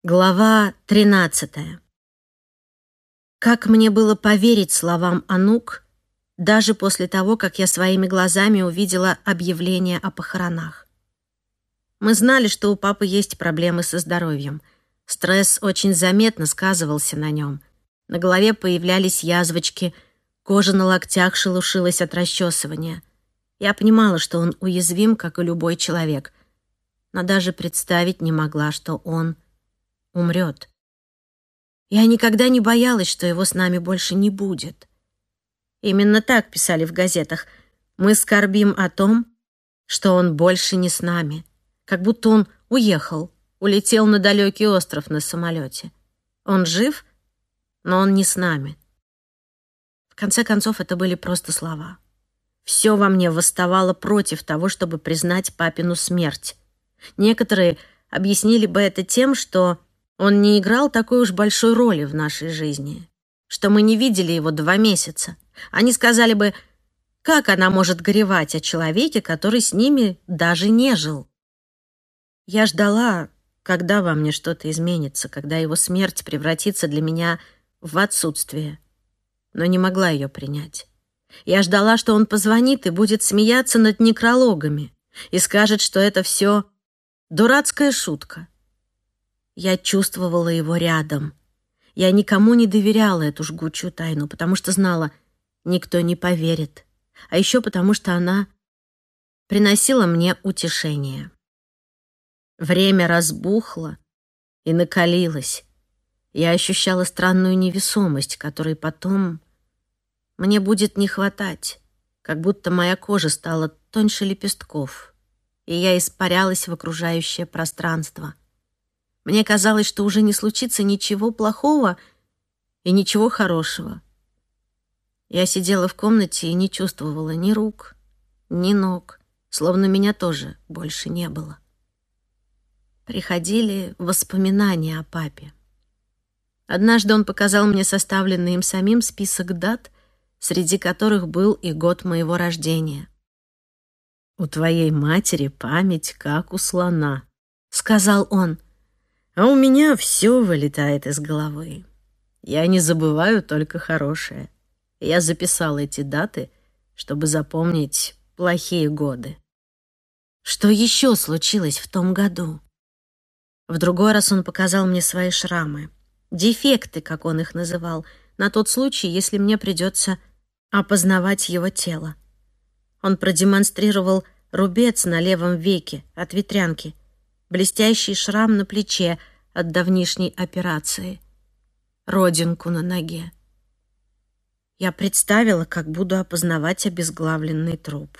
Глава 13. Как мне было поверить словам Анук, даже после того, как я своими глазами увидела объявление о похоронах? Мы знали, что у папы есть проблемы со здоровьем. Стресс очень заметно сказывался на нем. На голове появлялись язвочки, кожа на локтях шелушилась от расчесывания. Я понимала, что он уязвим, как и любой человек, но даже представить не могла, что он умрет. Я никогда не боялась, что его с нами больше не будет. Именно так писали в газетах. Мы скорбим о том, что он больше не с нами. Как будто он уехал, улетел на далекий остров на самолете. Он жив, но он не с нами. В конце концов, это были просто слова. Все во мне восставало против того, чтобы признать папину смерть. Некоторые объяснили бы это тем, что он не играл такой уж большой роли в нашей жизни, что мы не видели его 2 месяца. Они сказали бы, как она может горевать о человеке, который с ними даже не жил. Я ждала, когда во мне что-то изменится, когда его смерть превратится для меня в отсутствие, но не могла ее принять. Я ждала, что он позвонит и будет смеяться над некрологами и скажет, что это все дурацкая шутка. Я чувствовала его рядом. Я никому не доверяла эту жгучую тайну, потому что знала, никто не поверит. А еще потому что она приносила мне утешение. Время разбухло и накалилось. Я ощущала странную невесомость, которой потом мне будет не хватать, как будто моя кожа стала тоньше лепестков, и я испарялась в окружающее пространство. Мне казалось, что уже не случится ничего плохого и ничего хорошего. Я сидела в комнате и не чувствовала ни рук, ни ног, словно меня тоже больше не было. Приходили воспоминания о папе. Однажды он показал мне составленный им самим список дат, среди которых был и год моего рождения. «У твоей матери память, как у слона», — сказал он. А у меня все вылетает из головы. Я не забываю только хорошее. Я записал эти даты, чтобы запомнить плохие годы. Что еще случилось в том году? В другой раз он показал мне свои шрамы. Дефекты, как он их называл, на тот случай, если мне придется опознавать его тело. Он продемонстрировал рубец на левом веке от ветрянки, блестящий шрам на плече от давнишней операции, родинку на ноге. Я представила, как буду опознавать обезглавленный труп.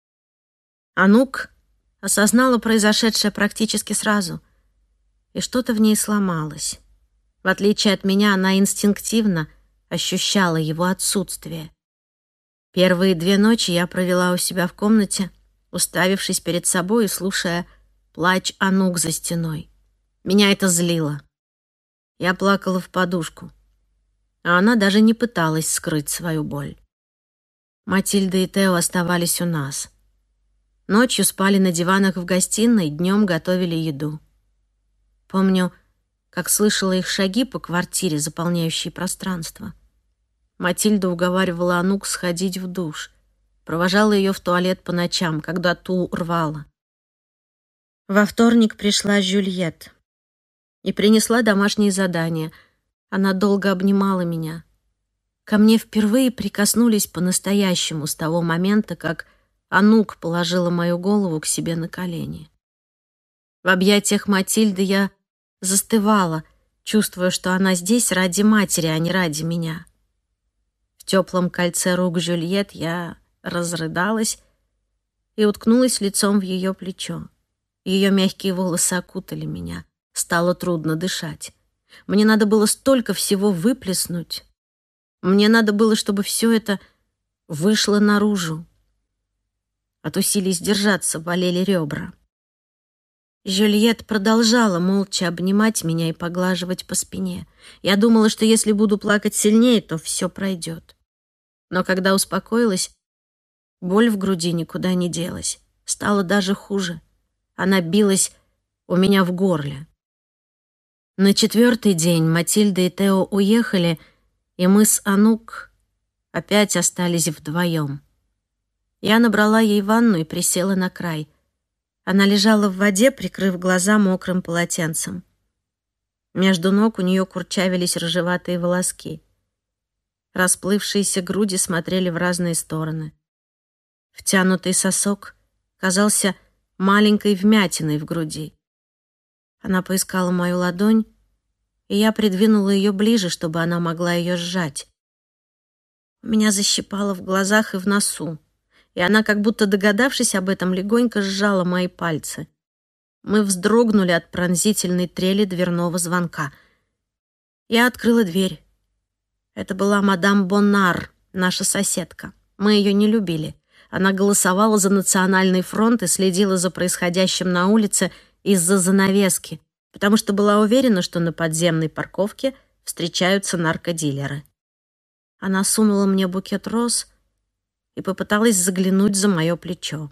Анук осознала произошедшее практически сразу, и что-то в ней сломалось. В отличие от меня, она инстинктивно ощущала его отсутствие. Первые 2 ночи я провела у себя в комнате, уставившись перед собой и слушая плач Анук за стеной. Меня это злило. Я плакала в подушку, а она даже не пыталась скрыть свою боль. Матильда и Тео оставались у нас. Ночью спали на диванах в гостиной, днем готовили еду. Помню, как слышала их шаги по квартире, заполняющей пространство. Матильда уговаривала Анук сходить в душ, провожала ее в туалет по ночам, когда ту рвала. Во вторник пришла Жюльет и принесла домашние задания. Она долго обнимала меня. Ко мне впервые прикоснулись по-настоящему с того момента, как Анук положила мою голову к себе на колени. В объятиях Матильды я застывала, чувствуя, что она здесь ради матери, а не ради меня. В теплом кольце рук Жюльет я разрыдалась и уткнулась лицом в ее плечо. Ее мягкие волосы окутали меня. Стало трудно дышать. Мне надо было столько всего выплеснуть. Мне надо было, чтобы все это вышло наружу. От усилий сдержаться болели ребра. Жюльет продолжала молча обнимать меня и поглаживать по спине. Я думала, что если буду плакать сильнее, то все пройдет. Но когда успокоилась, боль в груди никуда не делась. Стало даже хуже. Она билась у меня в горле. На 4-й день Матильда и Тео уехали, и мы с Анук опять остались вдвоем. Я набрала ей ванну и присела на край. Она лежала в воде, прикрыв глаза мокрым полотенцем. Между ног у нее курчавились рыжеватые волоски. Расплывшиеся груди смотрели в разные стороны. Втянутый сосок казался маленькой вмятиной в груди. Она поискала мою ладонь, и я придвинула ее ближе, чтобы она могла ее сжать. Меня защипало в глазах и в носу, и она, как будто догадавшись об этом, легонько сжала мои пальцы. Мы вздрогнули от пронзительной трели дверного звонка. Я открыла дверь. Это была мадам Боннар, наша соседка. Мы ее не любили. Она голосовала за Национальный фронт и следила за происходящим на улице из-за занавески, потому что была уверена, что на подземной парковке встречаются наркодилеры. Она сунула мне букет роз и попыталась заглянуть за мое плечо.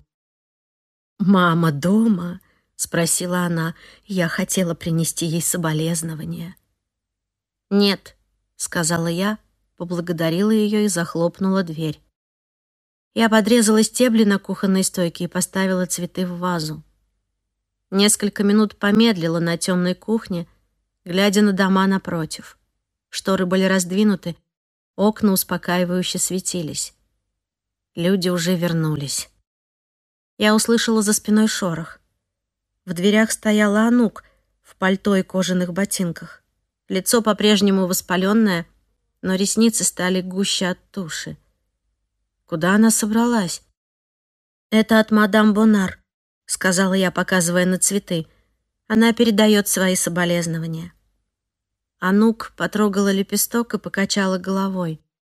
«Мама дома?» — спросила она. Я хотела принести ей соболезнования. «Нет», — сказала я, поблагодарила ее и захлопнула дверь. Я подрезала стебли на кухонной стойке и поставила цветы в вазу. Несколько минут помедлила на темной кухне, глядя на дома напротив. Шторы были раздвинуты, окна успокаивающе светились. Люди уже вернулись. Я услышала за спиной шорох. В дверях стояла Анук в пальто и кожаных ботинках. Лицо по-прежнему воспаленное, но ресницы стали гуще от туши. Куда она собралась? «Это от мадам Боннар», — сказала я, показывая на цветы. «Она передает свои соболезнования». Анук потрогала лепесток и покачала головой.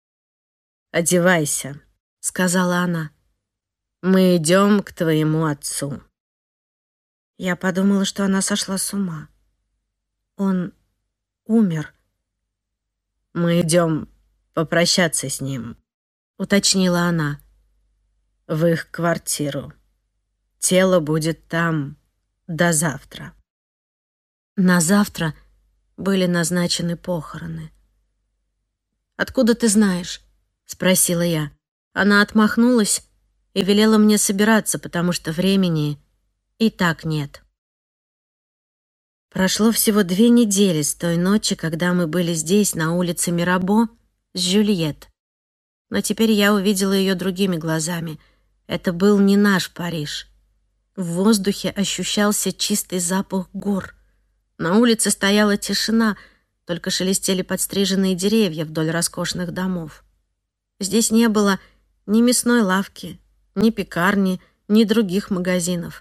«Одевайся», — сказала она. «Мы идем к твоему отцу». Я подумала, что она сошла с ума. Он умер. «Мы идем попрощаться с ним», — уточнила она. «В их квартиру. Тело будет там до завтра». На завтра были назначены похороны. «Откуда ты знаешь?» — спросила я. Она отмахнулась и велела мне собираться, потому что времени и так нет. Прошло всего 2 недели с той ночи, когда мы были здесь, на улице Мирабо, с Жюльет. Но теперь я увидела ее другими глазами. Это был не наш Париж. В воздухе ощущался чистый запах гор. На улице стояла тишина, только шелестели подстриженные деревья вдоль роскошных домов. Здесь не было ни мясной лавки, ни пекарни, ни других магазинов.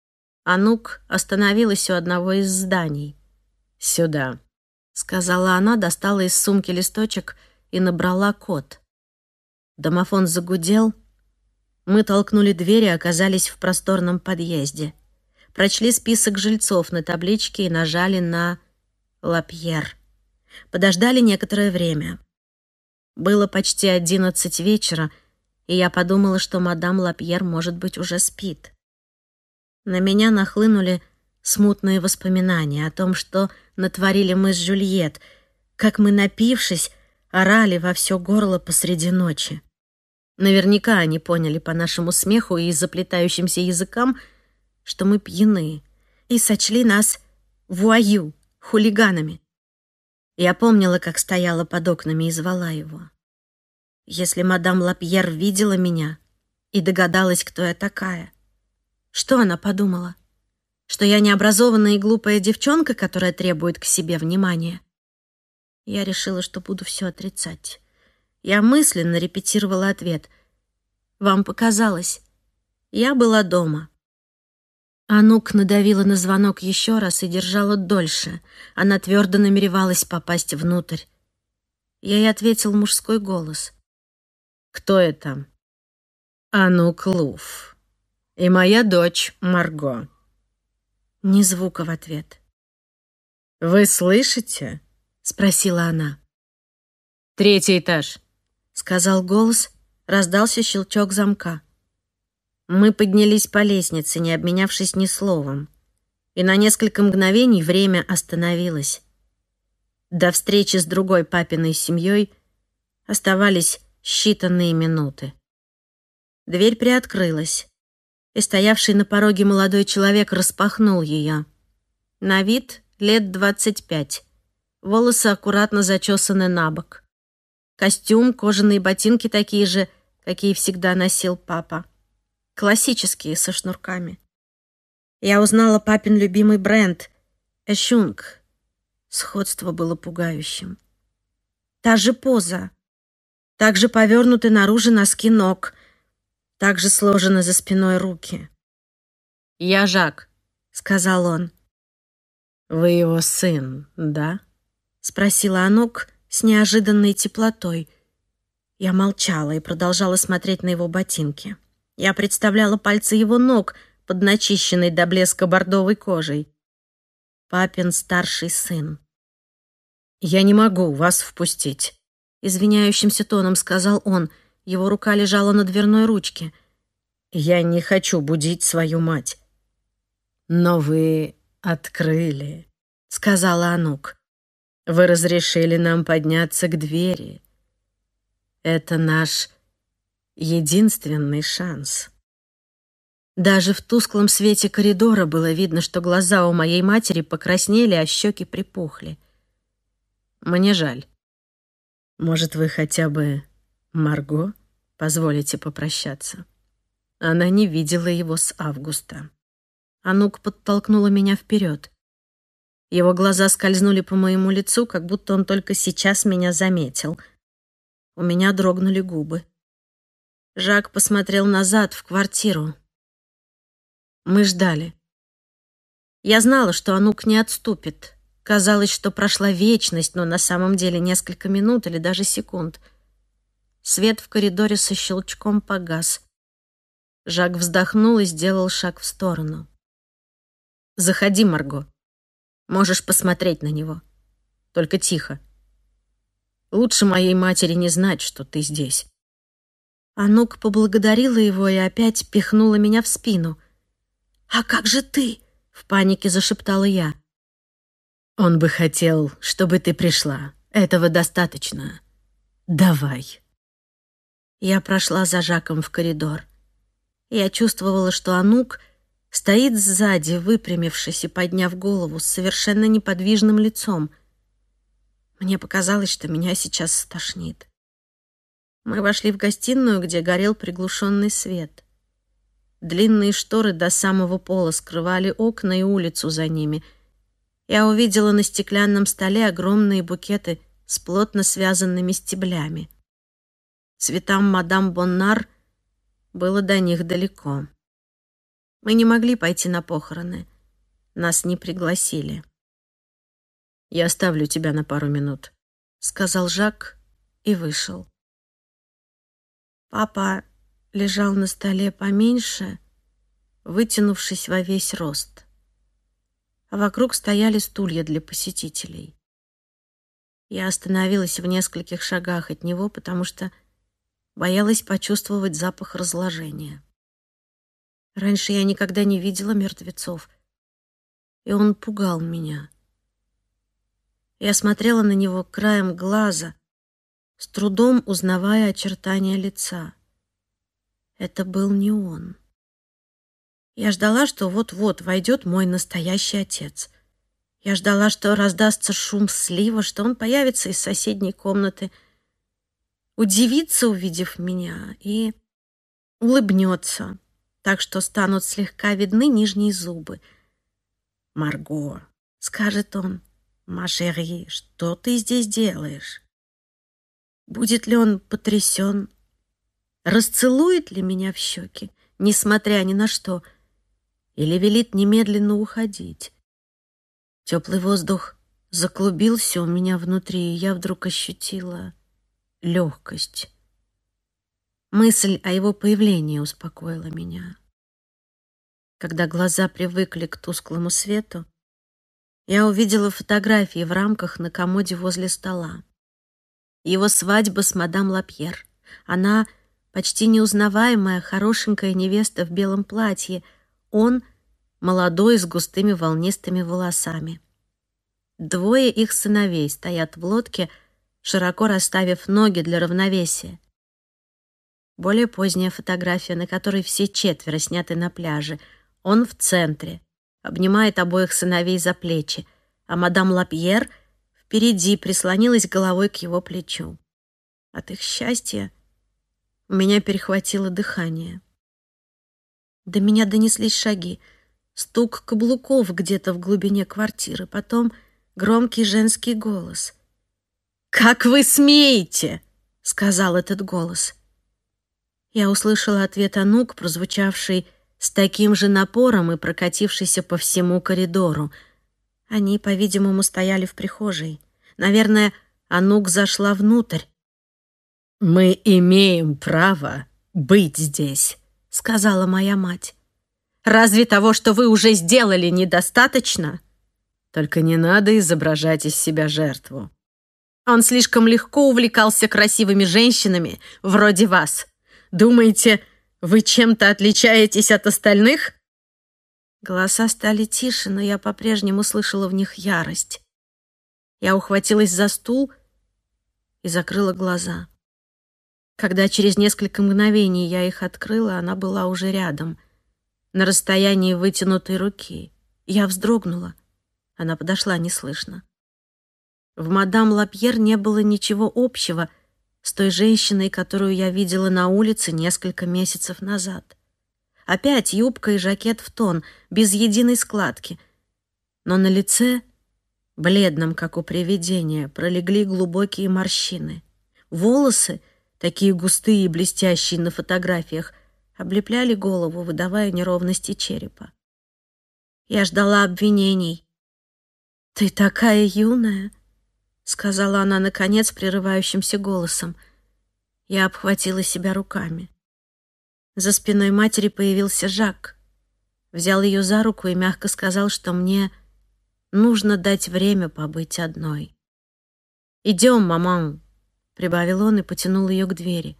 Анук остановилась у одного из зданий. «Сюда», — сказала она, достала из сумки листочек и набрала код. Домофон загудел. Мы толкнули дверь и оказались в просторном подъезде. Прочли список жильцов на табличке и нажали на «Лапьер». Подождали некоторое время. Было почти 11 вечера, и я подумала, что мадам Лапьер, может быть, уже спит. На меня нахлынули смутные воспоминания о том, что натворили мы с Жюльет, как мы, напившись, орали во все горло посреди ночи. Наверняка они поняли по нашему смеху и заплетающимся языкам, что мы пьяны, и сочли нас вуаю, хулиганами. Я помнила, как стояла под окнами и звала его. Если мадам Лапьер видела меня и догадалась, кто я такая, что она подумала? Что я необразованная и глупая девчонка, которая требует к себе внимания? Я решила, что буду все отрицать. Я мысленно репетировала ответ. Вам показалось. Я была дома. Анук надавила на звонок еще раз и держала дольше. Она твердо намеревалась попасть внутрь. Ей ответил мужской голос. «Кто это?» «Анук Луф. И моя дочь Марго». Ни звука в ответ. «Вы слышите?» — спросила она. «3-й этаж», — сказал голос, раздался щелчок замка. Мы поднялись по лестнице, не обменявшись ни словом, и на несколько мгновений время остановилось. До встречи с другой папиной семьей оставались считанные минуты. Дверь приоткрылась, и стоявший на пороге молодой человек распахнул ее. На вид лет 25. Волосы аккуратно зачесаны на бок. Костюм, кожаные ботинки такие же, какие всегда носил папа. Классические, со шнурками. Я узнала папин любимый бренд — Эшунг. Сходство было пугающим. Та же поза. Так же повернуты наружу носки ног. Так же сложены за спиной руки. «Я Жак», — сказал он. «Вы его сын, да?» — спросила Анук с неожиданной теплотой. Я молчала и продолжала смотреть на его ботинки. Я представляла пальцы его ног под начищенной до блеска бордовой кожей. Папин старший сын. «Я не могу вас впустить», — извиняющимся тоном сказал он. Его рука лежала на дверной ручке. «Я не хочу будить свою мать». «Но вы открыли», — сказала Анук. «Вы разрешили нам подняться к двери. Это наш единственный шанс». Даже в тусклом свете коридора было видно, что глаза у моей матери покраснели, а щеки припухли. «Мне жаль. Может, вы хотя бы Марго позволите попрощаться?» Она не видела его с августа. Анук подтолкнула меня вперед. Его глаза скользнули по моему лицу, как будто он только сейчас меня заметил. У меня дрогнули губы. Жак посмотрел назад, в квартиру. Мы ждали. Я знала, что Анук не отступит. Казалось, что прошла вечность, но на самом деле несколько минут или даже секунд. Свет в коридоре со щелчком погас. Жак вздохнул и сделал шаг в сторону. «Заходи, Марго. Можешь посмотреть на него. Только тихо. Лучше моей матери не знать, что ты здесь». Анук поблагодарила его и опять пихнула меня в спину. «А как же ты?» — в панике зашептала я. «Он бы хотел, чтобы ты пришла. Этого достаточно. Давай». Я прошла за Жаком в коридор. Я чувствовала, что Анук стоит сзади, выпрямившись и подняв голову с совершенно неподвижным лицом. Мне показалось, что меня сейчас стошнит. Мы вошли в гостиную, где горел приглушенный свет. Длинные шторы до самого пола скрывали окна и улицу за ними. Я увидела на стеклянном столе огромные букеты с плотно связанными стеблями. Цветам мадам Боннар было до них далеко. Мы не могли пойти на похороны. Нас не пригласили. «Я оставлю тебя на пару минут», — сказал Жак и вышел. Папа лежал на столе поменьше, вытянувшись во весь рост. А вокруг стояли стулья для посетителей. Я остановилась в нескольких шагах от него, потому что боялась почувствовать запах разложения. Раньше я никогда не видела мертвецов, и он пугал меня. Я смотрела на него краем глаза, с трудом узнавая очертания лица. Это был не он. Я ждала, что вот-вот войдет мой настоящий отец. Я ждала, что раздастся шум слива, что он появится из соседней комнаты, удивится, увидев меня, и улыбнется, так что станут слегка видны нижние зубы. «Марго», — скажет он, — «ма шери, что ты здесь делаешь?» Будет ли он потрясен? Расцелует ли меня в щеки, несмотря ни на что, или велит немедленно уходить? Теплый воздух заклубился у меня внутри, и я вдруг ощутила легкость. Мысль о его появлении успокоила меня. Когда глаза привыкли к тусклому свету, я увидела фотографии в рамках на комоде возле стола. Его свадьба с мадам Лапьер. Она почти неузнаваемая, хорошенькая невеста в белом платье. Он молодой, с густыми волнистыми волосами. Двое их сыновей стоят в лодке, широко расставив ноги для равновесия. Более поздняя фотография, на которой все четверо сняты на пляже. Он в центре, обнимает обоих сыновей за плечи, а мадам Лапьер впереди прислонилась головой к его плечу. От их счастья у меня перехватило дыхание. До меня донеслись шаги, стук каблуков где-то в глубине квартиры, потом громкий женский голос. «Как вы смеете?» — сказал этот голос. Я услышала ответ Анук, прозвучавший с таким же напором и прокатившийся по всему коридору. Они, по-видимому, стояли в прихожей. Наверное, Анук зашла внутрь. «Мы имеем право быть здесь», — сказала моя мать. «Разве того, что вы уже сделали, недостаточно? Только не надо изображать из себя жертву. Он слишком легко увлекался красивыми женщинами, вроде вас. Думаете, вы чем-то отличаетесь от остальных?» Голоса стали тише, но я по-прежнему слышала в них ярость. Я ухватилась за стул и закрыла глаза. Когда через несколько мгновений я их открыла, она была уже рядом, на расстоянии вытянутой руки. Я вздрогнула. Она подошла неслышно. В мадам Лапьер не было ничего общего с той женщиной, которую я видела на улице несколько месяцев назад. Опять юбка и жакет в тон, без единой складки. Но на лице, бледном, как у привидения, пролегли глубокие морщины. Волосы, такие густые и блестящие на фотографиях, облепляли голову, выдавая неровности черепа. Я ждала обвинений. «Ты такая юная», — сказала она, наконец, прерывающимся голосом. Я обхватила себя руками. За спиной матери появился Жак. Взял ее за руку и мягко сказал, что мне нужно дать время побыть одной. «Идем, маман», — прибавил он и потянул ее к двери.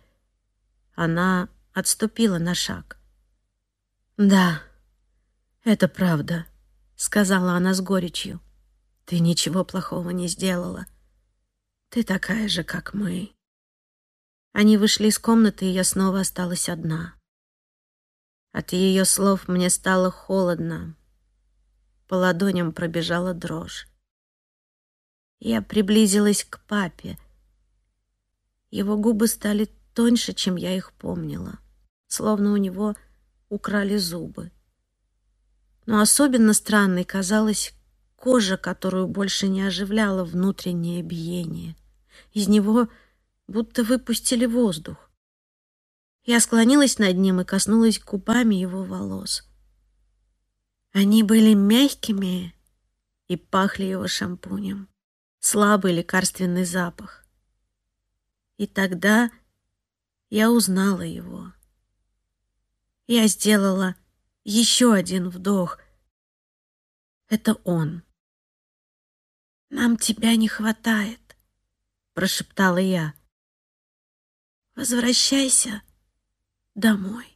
Она отступила на шаг. «Да, это правда», — сказала она с горечью. «Ты ничего плохого не сделала. Ты такая же, как мы». Они вышли из комнаты, и я снова осталась одна. От ее слов мне стало холодно. По ладоням пробежала дрожь. Я приблизилась к папе. Его губы стали тоньше, чем я их помнила, словно у него украли зубы. Но особенно странной казалась кожа, которую больше не оживляло внутреннее биение. Из него будто выпустили воздух. Я склонилась над ним и коснулась губами его волос. Они были мягкими и пахли его шампунем. Слабый лекарственный запах. И тогда я узнала его. Я сделала еще один вдох. Это он. «Нам тебя не хватает», — прошептала я. «Возвращайся домой».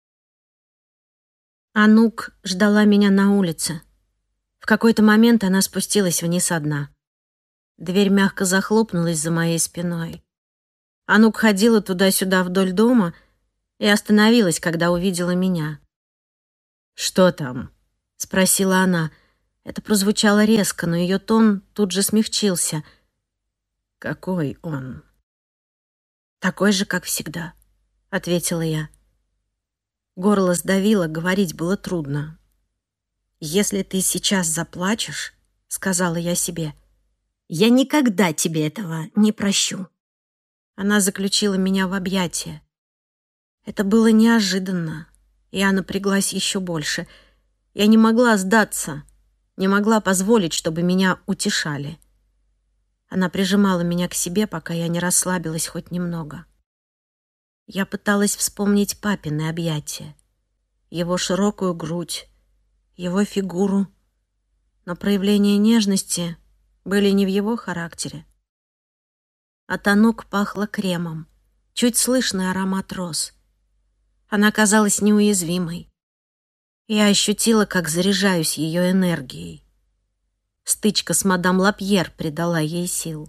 Анук ждала меня на улице. В какой-то момент она спустилась вниз одна. Дверь мягко захлопнулась за моей спиной. Анук ходила туда-сюда вдоль дома и остановилась, когда увидела меня. «Что там?» — спросила она. Это прозвучало резко, но ее тон тут же смягчился. «Какой он?» «Такой же, как всегда», — ответила я. Горло сдавило, говорить было трудно. «Если ты сейчас заплачешь, — сказала я себе, — я никогда тебе этого не прощу». Она заключила меня в объятия. Это было неожиданно. Я напряглась еще больше. Я не могла сдаться, не могла позволить, чтобы меня утешали. Она прижимала меня к себе, пока я не расслабилась хоть немного. Я пыталась вспомнить папины объятия, его широкую грудь, его фигуру, но проявления нежности были не в его характере. От Анук пахло кремом, чуть слышный аромат роз. Она казалась неуязвимой. Я ощутила, как заряжаюсь ее энергией. Стычка с мадам Лапьер придала ей сил.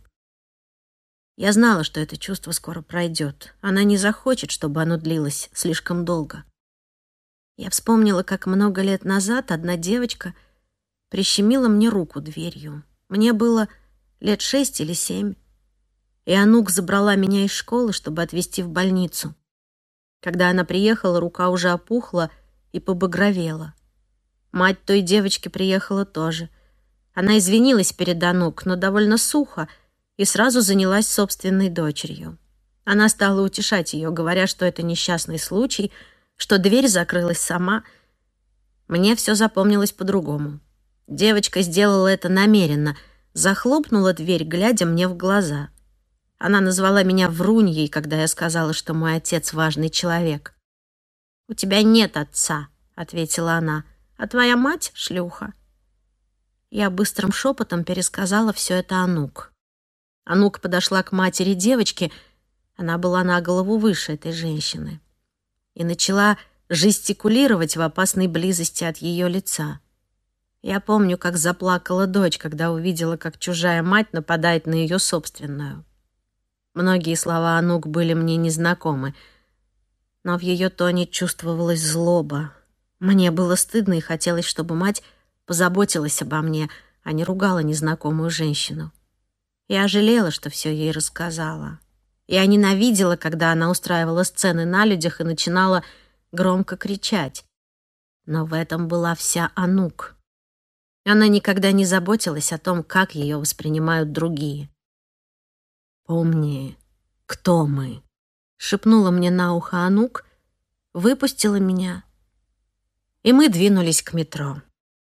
Я знала, что это чувство скоро пройдет. Она не захочет, чтобы оно длилось слишком долго. Я вспомнила, как много лет назад одна девочка прищемила мне руку дверью. Мне было лет 6 или 7, и Анук забрала меня из школы, чтобы отвезти в больницу. Когда она приехала, рука уже опухла и побагровела. Мать той девочки приехала тоже. Она извинилась перед Анук, но довольно сухо, и сразу занялась собственной дочерью. Она стала утешать ее, говоря, что это несчастный случай, что дверь закрылась сама. Мне все запомнилось по-другому. Девочка сделала это намеренно, захлопнула дверь, глядя мне в глаза. Она назвала меня вруньей, когда я сказала, что мой отец важный человек. «У тебя нет отца», — ответила она, — «а твоя мать — шлюха». Я быстрым шепотом пересказала все это Анук. Анук подошла к матери девочки, она была на голову выше этой женщины, и начала жестикулировать в опасной близости от ее лица. Я помню, как заплакала дочь, когда увидела, как чужая мать нападает на ее собственную. Многие слова Анук были мне незнакомы, но в ее тоне чувствовалась злоба. Мне было стыдно и хотелось, чтобы мать позаботилась обо мне, а не ругала незнакомую женщину. Я жалела, что все ей рассказала. Я ненавидела, когда она устраивала сцены на людях и начинала громко кричать. Но в этом была вся Анук. Она никогда не заботилась о том, как ее воспринимают другие. «Помни, кто мы», — шепнула мне на ухо Анук, выпустила меня, и мы двинулись к метро.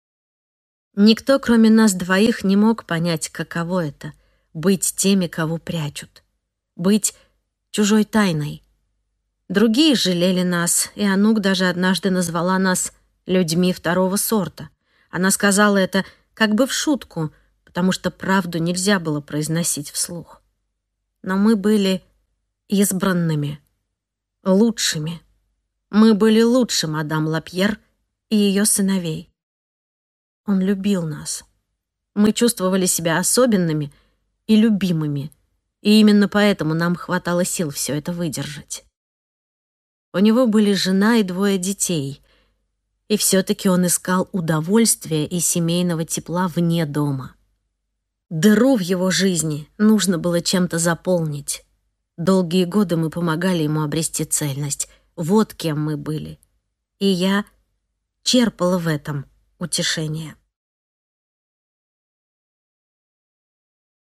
Никто, кроме нас двоих, не мог понять, каково это — быть теми, кого прячут, быть чужой тайной. Другие жалели нас, и Анук даже однажды назвала нас людьми второго сорта. Она сказала это как бы в шутку, потому что правду нельзя было произносить вслух. Но мы были избранными, лучшими. Мы были лучше мадам Лапьер и ее сыновей. Он любил нас. Мы чувствовали себя особенными и любимыми, и именно поэтому нам хватало сил все это выдержать. У него были жена и 2 детей, и все-таки он искал удовольствия и семейного тепла вне дома. Дыру в его жизни нужно было чем-то заполнить. Долгие годы мы помогали ему обрести цельность. Вот кем мы были. И я черпала в этом утешение.